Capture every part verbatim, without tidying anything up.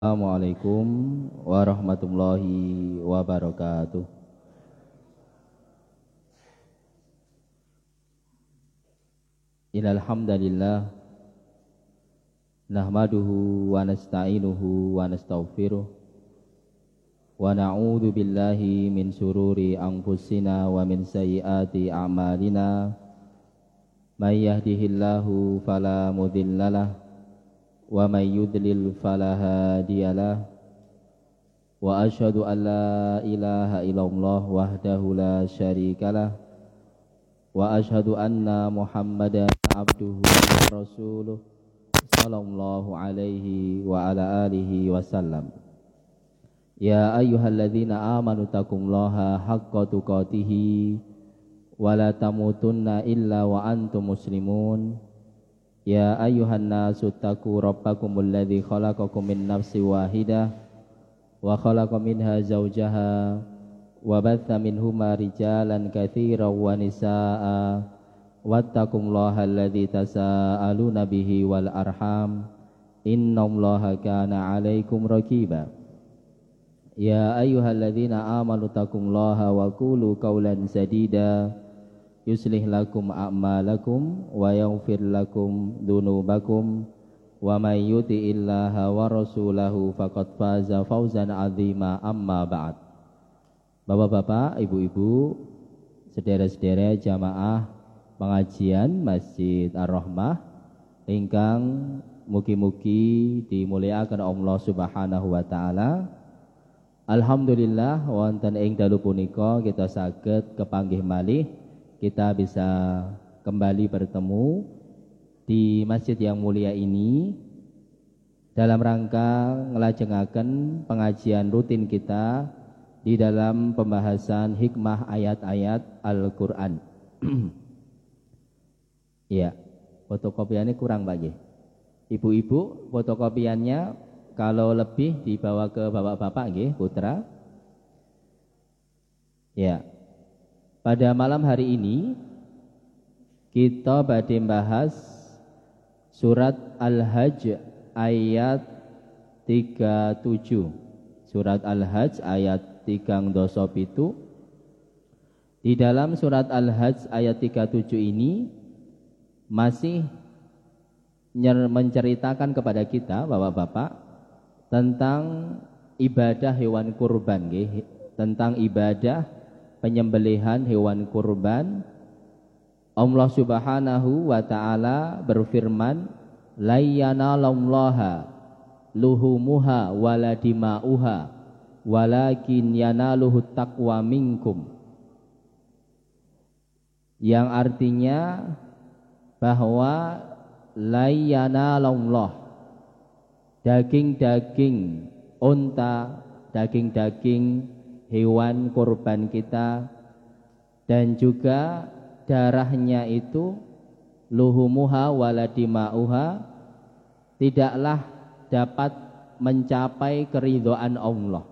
Assalamualaikum warahmatullahi wabarakatuh. Innal hamdalillah nahmaduhu wa nasta'inuhu wa nastaghfiruh wa na'udzu billahi min syururi anfusina wa min sayyiati a'malina. May yahdihillahu fala mudhillalah wa may yudlil fala hadiyalah. Wa asyhadu an la ilaha illallah wahdahu la syarikalah wa asyhadu anna Muhammadan abduhu wa rasuluh sallallahu alaihi wa ala alihi wasallam. Ya ayyuhalladzina amanu taqullaha haqqa tuqatih wa la tamutunna illa wa antum muslimun. Ya ayyuhan nasu taqu rabbakumul ladzi khalaqakum min nafsin wahidah wa khalaqa minha zawjaha wa batha minhuma rijalan katsiran wa nisaa'a wattaqullaha alladzi tasaaluna bihi wal arham innallaha kana 'alaikum raqiba. Ya ayyuhalladzina amanu taqullaha wa qulu qawlan sadida yuslih lakum a'malakum wa yaghfir lakum dhunubakum wa may yuti'illaha wa rasulahu faqad faza fawzan 'azima. Amma ba'd. Bapak-bapak, ibu-ibu, saudara-saudara jamaah pengajian Masjid Ar-Rahmah ingkang mugi-mugi dimulyakaken Allah Subhanahu wa taala. Alhamdulillah wonten ing dalu punika kita saged kepanggih malih, kita bisa kembali bertemu di masjid yang mulia ini dalam rangka ngelajengaken pengajian rutin kita di dalam pembahasan hikmah ayat-ayat Al-Quran. Ya, fotokopiannya kurang Pak Nggih. Ibu-ibu, fotokopiannya kalau lebih dibawa ke bapak-bapak nggih, putra. Ya. Pada malam hari ini kita badhe bahas surat Al-Hajj ayat tiga puluh tujuh. Surat Al-Hajj ayat tigang dasa pitu. Di dalam surat Al-Hajj ayat tiga puluh tujuh ini masih menceritakan kepada kita Bapak-bapak tentang ibadah hewan kurban nggih, tentang ibadah penyembelihan hewan kurban. Allah Subhanahu wa taala berfirman, la yanalallaha luhumuha wala dima'uha walakin yanaluhu taqwa minkum. Yang artinya bahwa la yanalallah, daging-daging unta, daging-daging hewan kurban kita dan juga darahnya itu luhumuha waladima'uha tidaklah dapat mencapai keridhaan Allah.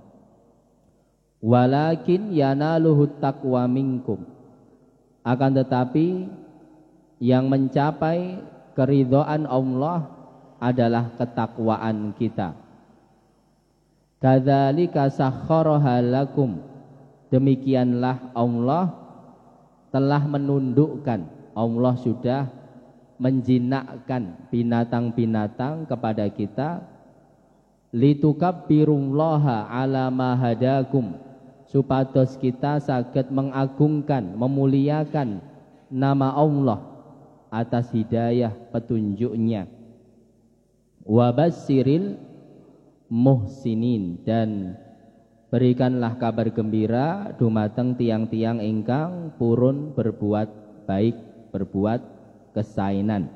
Walakin yanaluhu taqwa minkum, akan tetapi yang mencapai keridhaan Allah adalah ketakwaan kita. Kadzalika sakhkharaha lakum, demikianlah Allah telah menundukkan, Allah sudah menjinakkan binatang-binatang kepada kita, litukabbirullaha ala ma hadakum, supados kita saged mengagungkan, memuliakan nama Allah atas hidayah petunjuknya. Wabassiril muhsinin, dan berikanlah kabar gembira dumateng tiang-tiang ingkang purun berbuat baik, berbuat kesainan.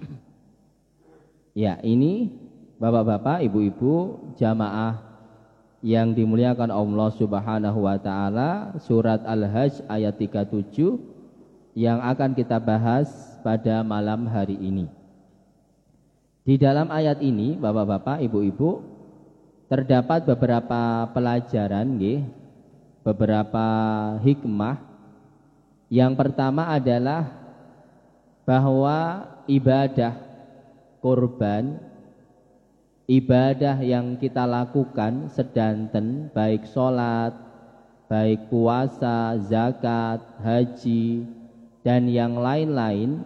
Ya, ini bapak-bapak, ibu-ibu, jamaah yang dimuliakan Allah Subhanahu wa taala, surat Al-Hajj ayat tiga puluh tujuh yang akan kita bahas pada malam hari ini. Di dalam ayat ini bapak-bapak, ibu-ibu, terdapat beberapa pelajaran nggih, beberapa hikmah. Yang pertama adalah bahwa ibadah kurban ibadah yang kita lakukan sedanten, baik sholat, baik puasa, zakat, haji, dan yang lain-lain,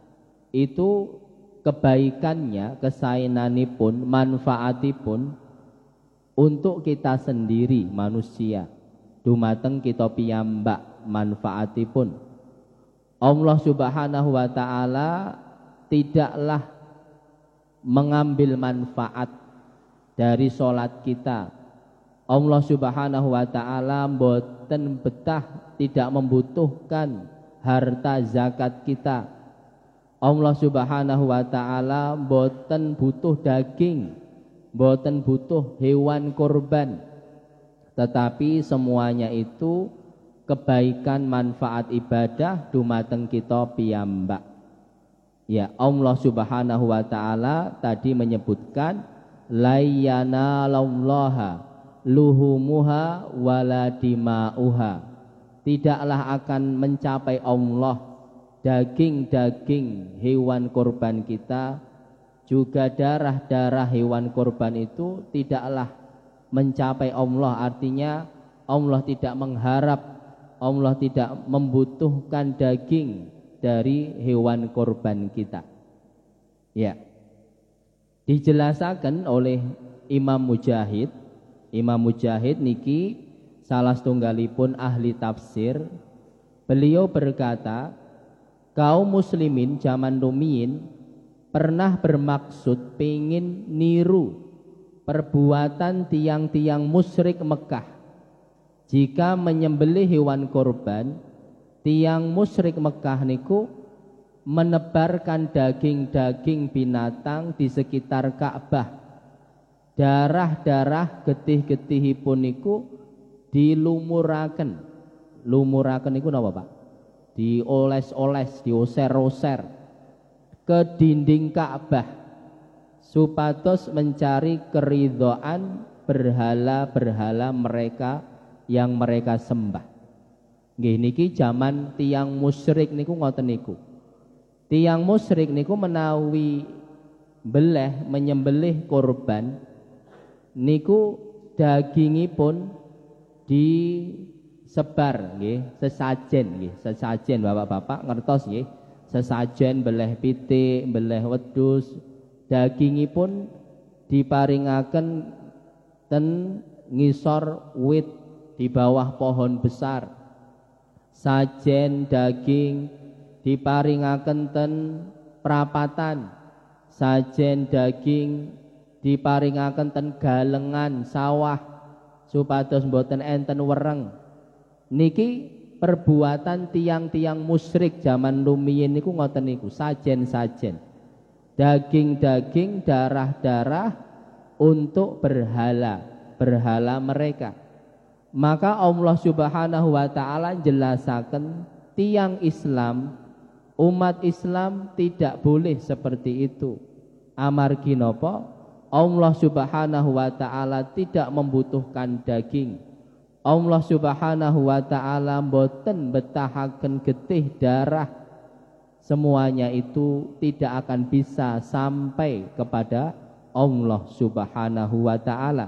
itu kebaikannya, kesaenanipun, manfaatipun untuk kita sendiri manusia, dumateng kita piyambak manfaatipun. Allah Subhanahu wa ta'ala tidaklah mengambil manfaat dari sholat kita. Allah Subhanahu wa ta'ala mboten betah, tidak membutuhkan harta zakat kita. Allah Subhanahu wa ta'ala mboten butuh daging, mboten butuh hewan kurban, tetapi semuanya itu kebaikan manfaat ibadah dumateng kita piyambak. Ya, Allah Subhanahu wa ta'ala tadi menyebutkan layyanallaha luhumuha wala dima'uha. Tidaklah akan mencapai Allah daging-daging hewan kurban kita, juga darah-darah hewan kurban itu tidaklah mencapai Allah. Artinya Allah tidak mengharap, Allah tidak membutuhkan daging dari hewan kurban kita. Ya, dijelaskan oleh Imam Mujahid. Imam Mujahid niki salah setunggalipun ahli tafsir. Beliau berkata, kaum muslimin zaman rumiyin pernah bermaksud pengin niru perbuatan tiang-tiang musyrik Mekah. Jika menyembelih hewan kurban, tiang musyrik Mekah niku menebarkan daging-daging binatang di sekitar Ka'bah. Darah-darah getih-getihipun niku dilumuraken. Lumuraken niku napa, Pak? Dioles-oles, dioser-oser ke dinding Ka'bah supados mencari keridhaan berhala-berhala mereka yang mereka sembah. Nggih niki zaman tiang musyrik niku ngoten niku. Tiang musyrik niku menawi beleh menyembelih kurban niku dagingipun disebar nggih, sesajen nggih, sesajen Bapak-bapak ngertos nggih. Sesajen beleh pitik, beleh wedhus, dagingipun diparingaken ten ngisor wit di bawah pohon besar. Sajen daging diparingaken ten prapatan. Sajen daging diparingaken ten galengan sawah supados mboten enten wereng. Niki perbuatan tiang-tiang musyrik zaman rumiyin niku ngoten niku, sajen-sajen. Daging-daging, darah-darah untuk berhala, berhala mereka. Maka Allah Subhanahu wa ta'ala jelasaken tiang Islam, umat Islam tidak boleh seperti itu. Amargi napa? Allah Subhanahu wa ta'ala tidak membutuhkan daging. Allah Subhanahu wa ta'ala mboten betahaken getih darah. Semuanya itu tidak akan bisa sampai kepada Allah Subhanahu wa ta'ala.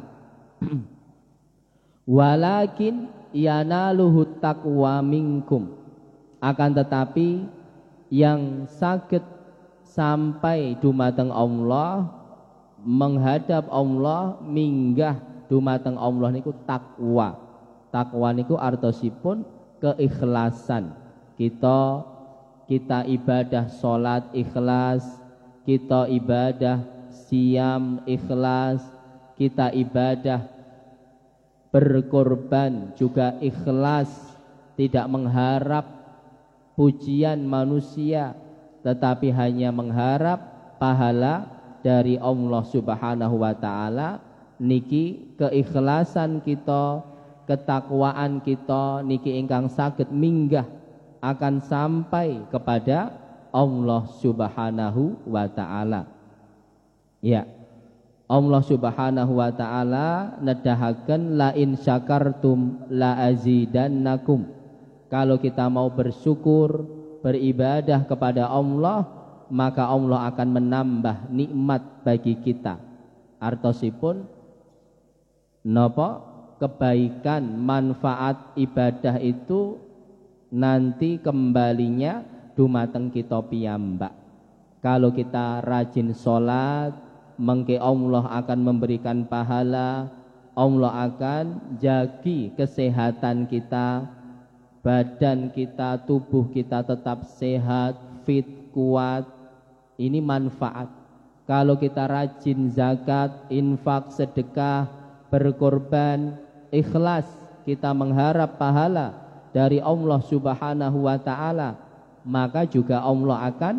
Walakin yanaluhu taqwa minkum. Akan tetapi yang saged sampai dumateng Allah, menghadap Allah, minggah dumateng Allah niku takwa. Takwa niku artosipun keikhlasan. Kita kita ibadah salat ikhlas, kita ibadah siam ikhlas, kita ibadah berkorban juga ikhlas, tidak mengharap pujian manusia, tetapi hanya mengharap pahala dari Allah Subhanahu wa ta'ala. Niki keikhlasan kita, ketakwaan kita niki ingkang saged minggah akan sampai kepada Allah Subhanahu wa ta'ala. Ya, Allah Subhanahu wa ta'ala nedahaken la in syakartum la azidannakum. Kalau kita mau bersyukur, beribadah kepada Allah, maka Allah akan menambah nikmat bagi kita. artosipun napa kebaikan manfaat ibadah itu nanti kembalinya dumateng kita piyambak. Kalau kita rajin sholat, mengke Allah akan memberikan pahala, Allah akan jagi kesehatan kita, badan kita, tubuh kita tetap sehat, fit, kuat. Ini manfaat. Kalau kita rajin zakat, infak, sedekah, berkorban, ikhlas, kita mengharap pahala dari Allah Subhanahu wa taala, maka juga Allah akan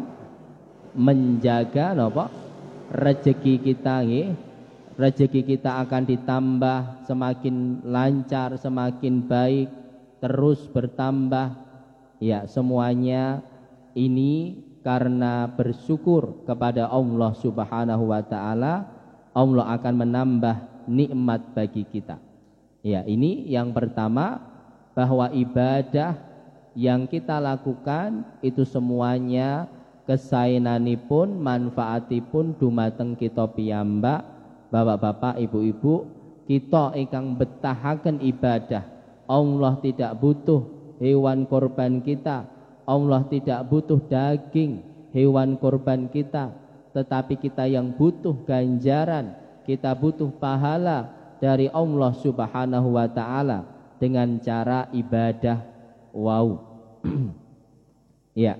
menjaga napa rezeki kita nggih. Rezeki kita akan ditambah semakin lancar, semakin baik, terus bertambah. Ya, semuanya ini karena bersyukur kepada Allah Subhanahu wa taala, Allah akan menambah nikmat bagi kita. Ya, ini yang pertama, bahwa ibadah yang kita lakukan itu semuanya kesaenanipun, manfaatipun dumateng kita piyambak. Bapak-bapak, ibu-ibu, kita ingkang betahaken ibadah. Allah tidak butuh hewan korban kita, Allah tidak butuh daging hewan korban kita, tetapi kita yang butuh ganjaran, kita butuh pahala dari Allah Subhanahu wa taala dengan cara ibadah. Wow. Ya.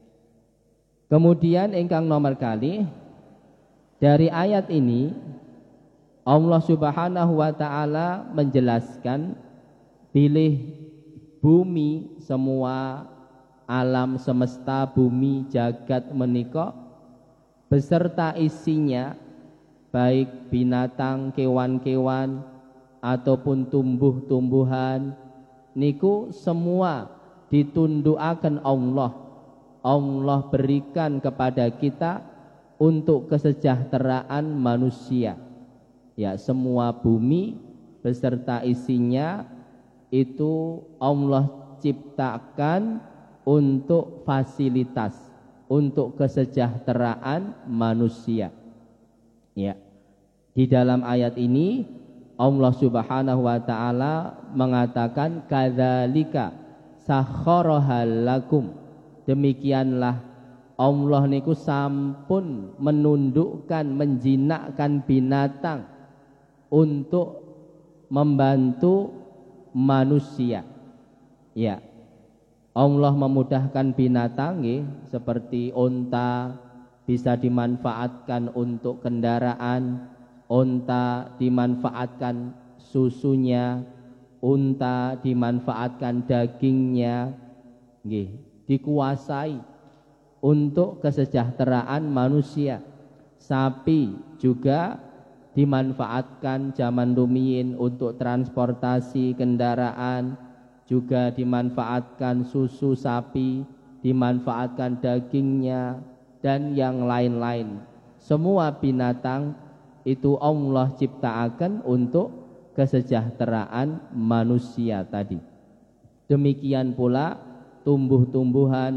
Kemudian ingkang nomor kali dari ayat ini Allah Subhanahu wa taala menjelaskan pilih bumi, semua alam semesta bumi jagat menika beserta isinya, baik binatang, kewan-kewan ataupun tumbuh-tumbuhan, niku semua ditundukaken Allah. Allah berikan kepada kita untuk kesejahteraan manusia. Ya, semua bumi beserta isinya itu Allah ciptakan untuk fasilitas, untuk kesejahteraan manusia. Ya. Di dalam ayat ini Allah Subhanahu wa taala mengatakan kadzalika sakhkharaha lakum. Demikianlah Allah niku sampun menundukkan, menjinakkan binatang untuk membantu manusia. Ya. Allah memudahkan binatang nggih, seperti unta bisa dimanfaatkan untuk kendaraan, unta dimanfaatkan susunya, unta dimanfaatkan dagingnya, nggih, dikuasai untuk kesejahteraan manusia. Sapi juga dimanfaatkan zaman rumiyin untuk transportasi kendaraan, juga dimanfaatkan susu sapi, dimanfaatkan dagingnya, dan yang lain-lain. Semua binatang itu Allah ciptakan untuk kesejahteraan manusia tadi. Demikian pula tumbuh-tumbuhan,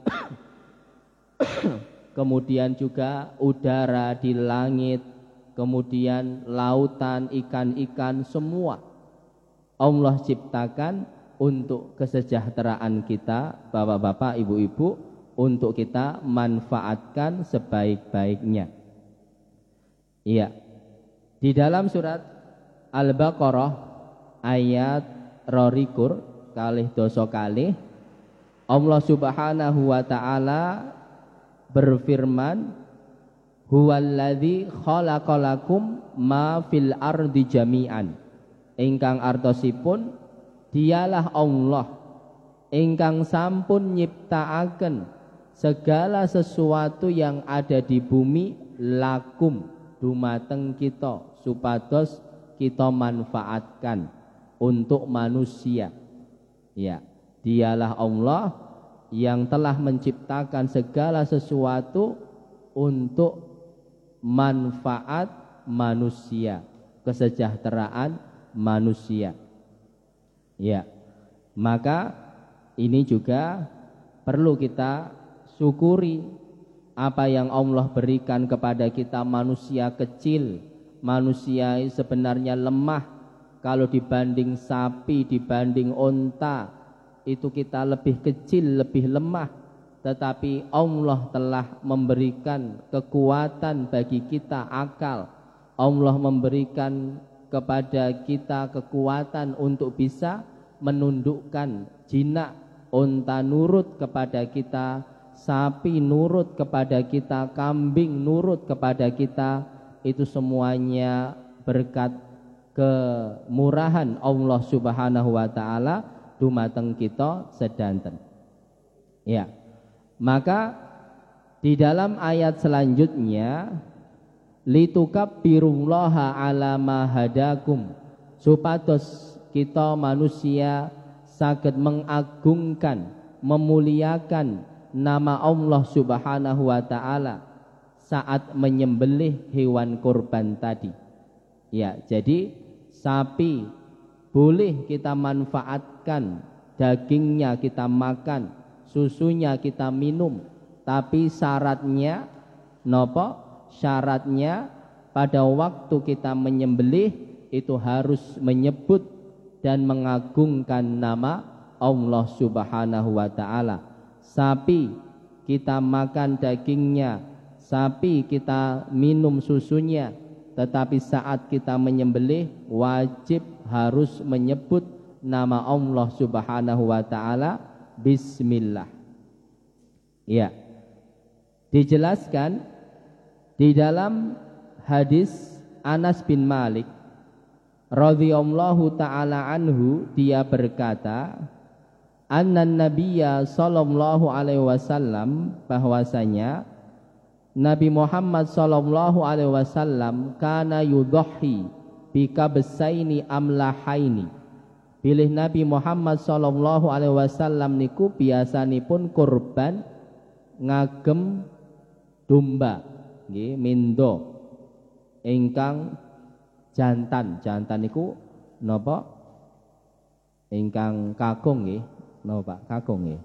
kemudian juga udara di langit, kemudian lautan, ikan-ikan, semua Allah ciptakan untuk kesejahteraan kita, bapak-bapak, ibu-ibu, untuk kita manfaatkan sebaik-baiknya. Iya. Di dalam surat Al-Baqarah ayat rolikur kalih doso kalih, Allah Subhanahu wa taala berfirman, huwallazi khalaqalakum ma fil ardi jami'an. Ingkang artosipun dialah Allah ingkang sampun nyiptaaken segala sesuatu yang ada di bumi lakum dumateng kita, supados kita manfaatkan untuk manusia. Ya, dialah Allah yang telah menciptakan segala sesuatu untuk manfaat manusia, kesejahteraan manusia. Ya, maka ini juga perlu kita syukuri apa yang Allah berikan kepada kita, manusia kecil, manusia sebenarnya lemah kalau dibanding sapi, dibanding onta, itu kita lebih kecil, lebih lemah. Tetapi Allah telah memberikan kekuatan bagi kita, akal. Allah memberikan kepada kita kekuatan untuk bisa menundukkan jinak. Onta nurut kepada kita, sapi nurut kepada kita, kambing nurut kepada kita. Itu semuanya berkat kemurahan Allah Subhanahu wa taala dumateng kita sedanten. Ya. Maka di dalam ayat selanjutnya, litukabbirullaha ala ma hadakum, supados kita manusia saged mengagungkan, memuliakan nama Allah Subhanahu wa taala saat menyembelih hewan kurban tadi. Ya, jadi sapi boleh kita manfaatkan, dagingnya kita makan, susunya kita minum, tapi syaratnya nopo? Syaratnya pada waktu kita menyembelih itu harus menyebut dan mengagungkan nama Allah Subhanahu wa taala. Sapi kita makan dagingnya, sapi kita minum susunya, tetapi saat kita menyembelih wajib harus menyebut nama Allah Subhanahu wa taala, bismillah. Ya. Dijelaskan di dalam hadis Anas bin Malik radhiyallahu taala anhu, dia berkata, annan nabiyya sallallahu alaihi wasallam, bahwasanya Nabi Muhammad sallallahu alaihi wasallam kana yudhi bi kabsaini amlahaini. Bilih Nabi Muhammad sallallahu alaihi wasallam niku biasanipun kurban ngagem domba nggih, mindo ingkang jantan. Jantan niku napa? Ingkang kakung nggih. Napa Pak? Kakung nggih.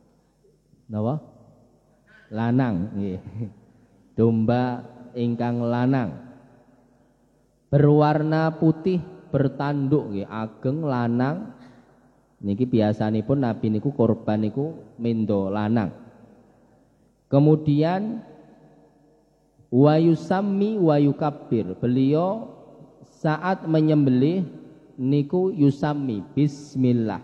Napa? Lanang nggih. Domba ingkang lanang berwarna putih, bertanduk nggih, ageng lanang. Niki biasanipun Nabi niku kurban niku mindo lanang. Kemudian wa yusammi wa yukabbir, beliau saat menyembelih niku yusammi bismillah,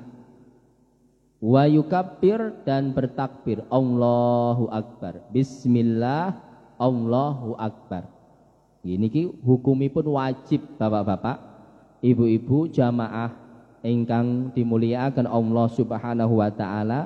wa yukabbir dan bertakbir Allahu akbar, bismillah Allahu akbar. Niki hukumipun wajib bapak-bapak, ibu-ibu jamaah ingkang dimuliakan Allah Subhanahu wa taala,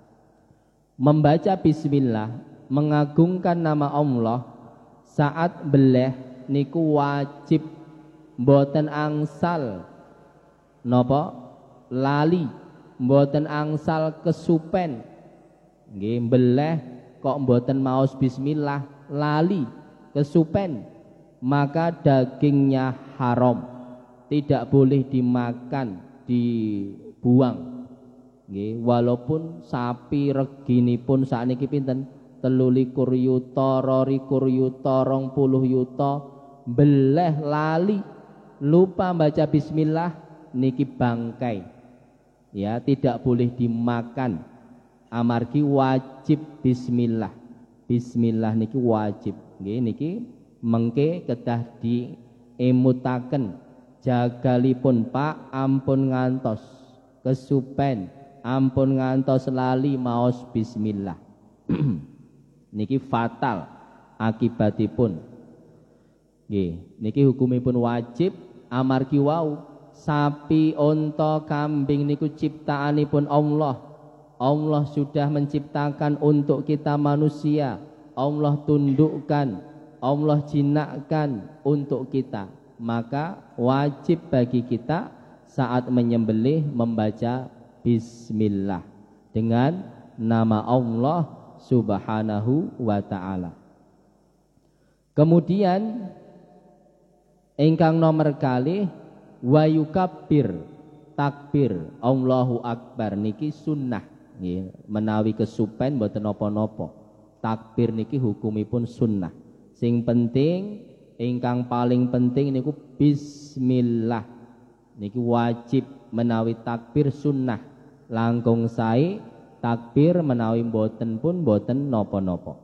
membaca bismillah, mengagungkan nama Allah saat beleh niku wajib, mboten angsal napa lali, mboten angsal kesupen nggih, beleh kok mboten maos bismillah lali kesupen, maka dagingnya haram, tidak boleh dimakan, dibuang nggih. Walaupun sapi reginipun sakniki pinten telu likur yuta, rolikur yuta, rong puluh yuta, beleh lali lupa baca bismillah niki bangkai, ya tidak boleh dimakan, amargi wajib bismillah. Bismillah niki wajib nggih, niki mengke kedah diemutaken, jagalipun Pak ampun ngantos kesupen, ampun ngantos lali maos bismillah. Niki fatal akibatipun. Nggih, niki hukumipun wajib amargi wau sapi, unta, kambing niku ciptaanipun Allah. Allah sudah menciptakan untuk kita manusia. Allah tundukkan, Allah jinakkan untuk kita. Maka wajib bagi kita saat menyembelih membaca bismillah dengan nama Allah Subhanahu wa ta'ala. Kemudian ingkang nomor kali wa yukabbir, takbir Allahu akbar niki sunnah nggih, menawi kesupen mboten napa-napa. Takbir niki hukumipun sunnah. Sing penting ingkang paling penting niku bismillah. Niki wajib menawi takbir sunnah. Langkung sae takbir menawi mboten pun mboten napa-napa.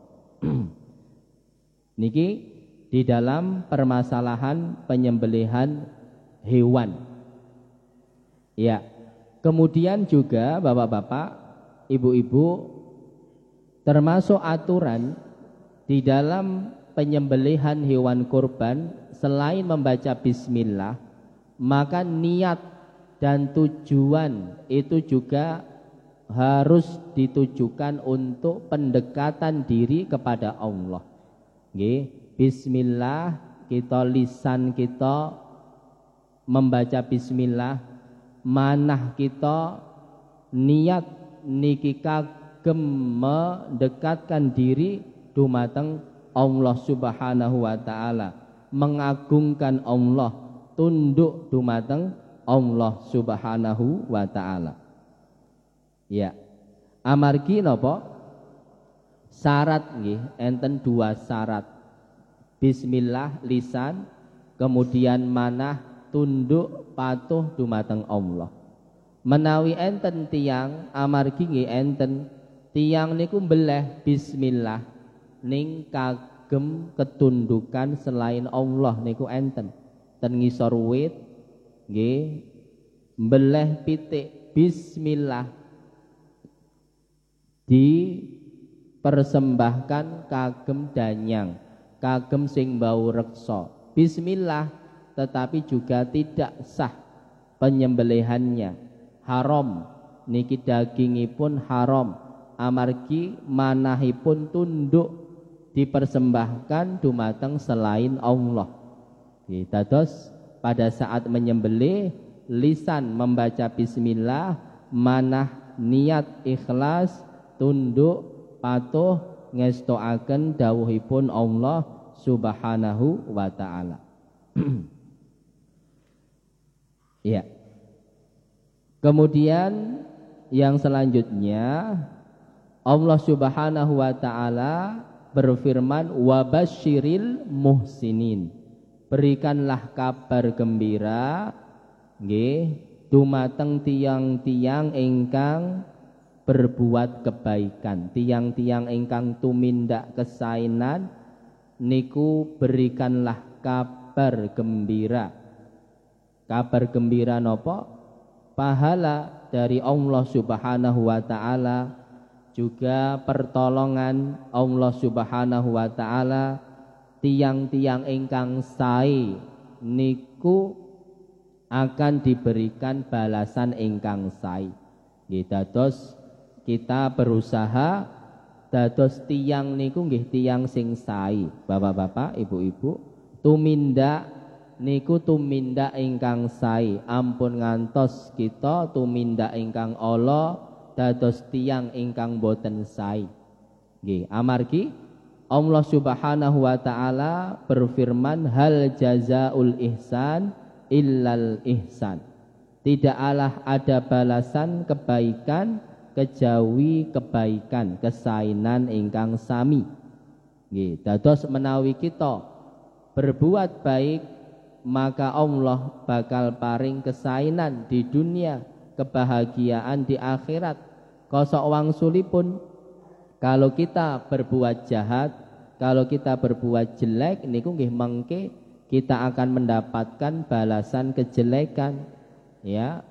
Niki di dalam permasalahan penyembelihan hewan. Ya. Kemudian juga Bapak-bapak, Ibu-ibu, termasuk aturan di dalam penyembelihan hewan kurban selain membaca bismillah, maka niat dan tujuan itu juga harus ditujukan untuk pendekatan diri kepada Allah. Nggih, bismillah, kita lisan kita membaca bismillah, manah kita niat niki kagem mendekatkan diri dumateng Allah Subhanahu wa taala, mengagungkan Allah, tunduk dumateng Allah Subhanahu wa taala. Ya. Amargi napa? Syarat nggih, enten dua syarat. Bismillah lisan, kemudian manah tunduk patuh dumateng Allah. Menawi enten tiang amargi nggih enten tiang niku mbeleh bismillah ning kagem ketundukan selain Allah niku enten. Ten ngisor wit nggih mbeleh pitik bismillah dipersembahkan kagem danyang, kagem sing bau reksa. Bismillah tetapi juga tidak sah penyembelihannya, haram niki dagingipun haram amargi manahipun tunduk dipersembahkan dumateng selain Allah. Dados pada saat menyembelih lisan membaca bismillah, manah niat ikhlas tunduk patuh ngestoaken dawuhipun Allah Subhanahu wa taala. Ya. Kemudian yang selanjutnya Allah Subhanahu wa taala berfirman wabasyiril muhsinin. Berikanlah kabar gembira nggih dumateng tiang-tiang ingkang berbuat kebaikan, tiang-tiang ingkang tumindak kesainan niku berikanlah kabar gembira. Kabar gembira nopo? Pahala dari Allah Subhanahu wa taala, juga pertolongan Allah Subhanahu wa taala, tiang-tiang ingkang sae niku akan diberikan balasan ingkang sae. Nggih dados kita berusaha dados tiang niku nggih tiang sing sae. Bapak-bapak, ibu-ibu, tumindak niku tumindak ingkang sae, ampun ngantos kita tumindak ingkang ala dados tiyang ingkang boten sae. Nggih, amargi Allah Subhanahu wa taala berfirman hal jazaul ihsan illal ihsan. Tidaklah ada balasan kebaikan kejawi kebaikan, kesainan ingkang sami. Nggih, dados menawi kita berbuat baik maka Allah bakal paring kesainan di dunia, kebahagiaan di akhirat. Kosok wangsulipun kalau kita berbuat jahat, kalau kita berbuat jelek niku nggih mengke kita akan mendapatkan balasan kejelekan, ya,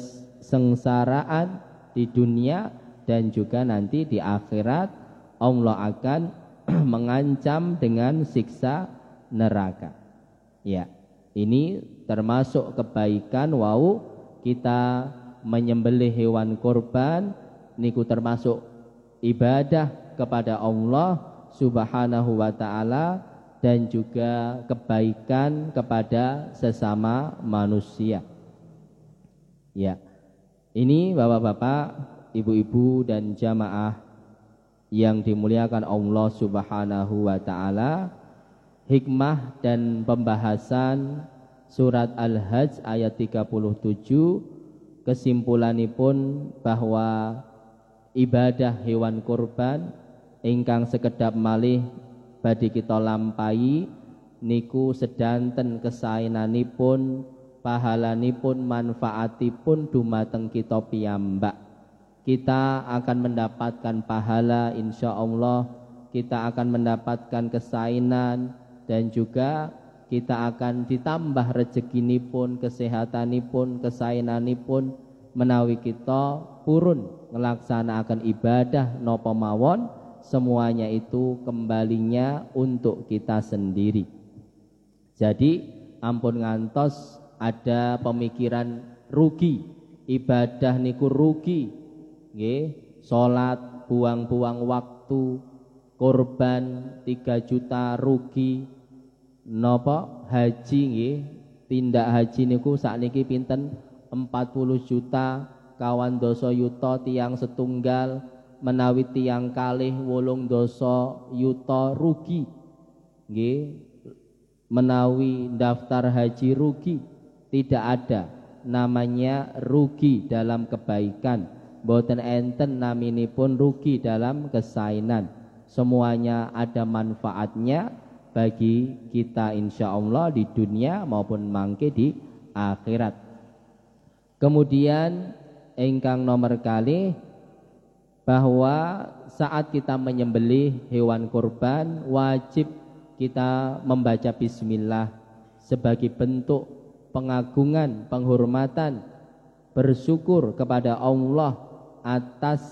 kesengsaraan di dunia dan juga nanti di akhirat Allah akan mengancam dengan siksa neraka. Ya. Ini termasuk kebaikan wau kita menyembelih hewan kurban niku termasuk ibadah kepada Allah Subhanahu wa taala dan juga kebaikan kepada sesama manusia. Ya. Ini Bapak-bapak, Ibu-ibu dan jamaah yang dimuliakan Allah Subhanahu wa taala, hikmah dan pembahasan surat Al-Hajj ayat tiga puluh tujuh, kesimpulanipun bahwa ibadah hewan kurban ingkang sekedap malih badhe kita lampahi niku sedanten kesaenanipun, pahalanipun, manfaatipun dumateng kita piyambak. Kita akan mendapatkan pahala insyaallah, kita akan mendapatkan kesaenan, dan juga kita akan ditambah rezekinipun, kesehatanipun, kesaenanipun menawi kita purun ngelaksanaaken ibadah napa mawon, semuanya itu kembalinya untuk kita sendiri. Jadi ampun ngantos ada pemikiran rugi, ibadah niku rugi, nggih, salat buang-buang waktu, korban tiga juta rugi, napa haji nggih, tindak haji niku sakniki pinten empat puluh juta, kawan doso yuta tiang setunggal, menawi tiang kalih wolung doso yuta rugi, nggih, menawi daftar haji rugi. Tidak ada namanya rugi dalam kebaikan, boten enten naminipun rugi dalam kesaenan. Semuanya ada manfaatnya bagi kita insyaallah di dunia maupun mangke di akhirat. Kemudian ingkang nomor kali, bahwa saat kita menyembelih hewan kurban wajib kita membaca bismillah sebagai bentuk pengagungan, penghormatan, bersyukur kepada Allah atas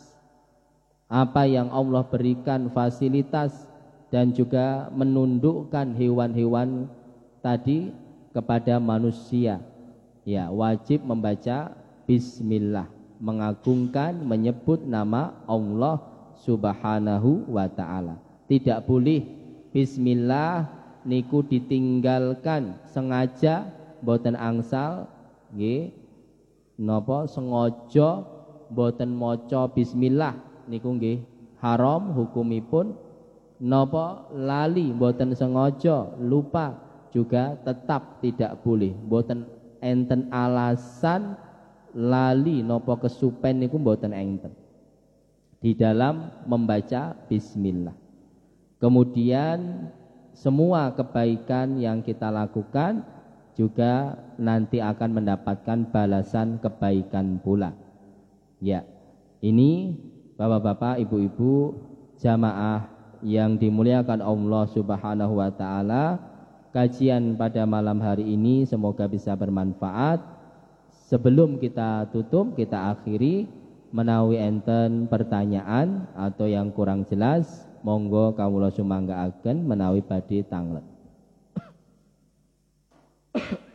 apa yang Allah berikan fasilitas, dan juga menundukkan hewan-hewan tadi kepada manusia. Ya, wajib membaca bismillah, mengagungkan, menyebut nama Allah Subhanahu wa ta'ala. Tidak boleh bismillah niku ditinggalkan sengaja, boten angsal nggih, napa sengaja boten maca bismillah niku nggih haram hukumipun. Napa lali boten sengaja lupa juga tetap tidak boleh, boten enten alasan lali napa kesupen niku boten enten di dalam membaca bismillah. Kemudian semua kebaikan yang kita lakukan juga nanti akan mendapatkan balasan kebaikan pula. Ya, ini bapak-bapak, ibu-ibu, jamaah yang dimuliakan Allah Subhanahu wa ta'ala, kajian pada malam hari ini semoga bisa bermanfaat. Sebelum kita tutup, kita akhiri, menawi enten pertanyaan atau yang kurang jelas, monggo kawula sumanggaaken menawi badhe tanglet.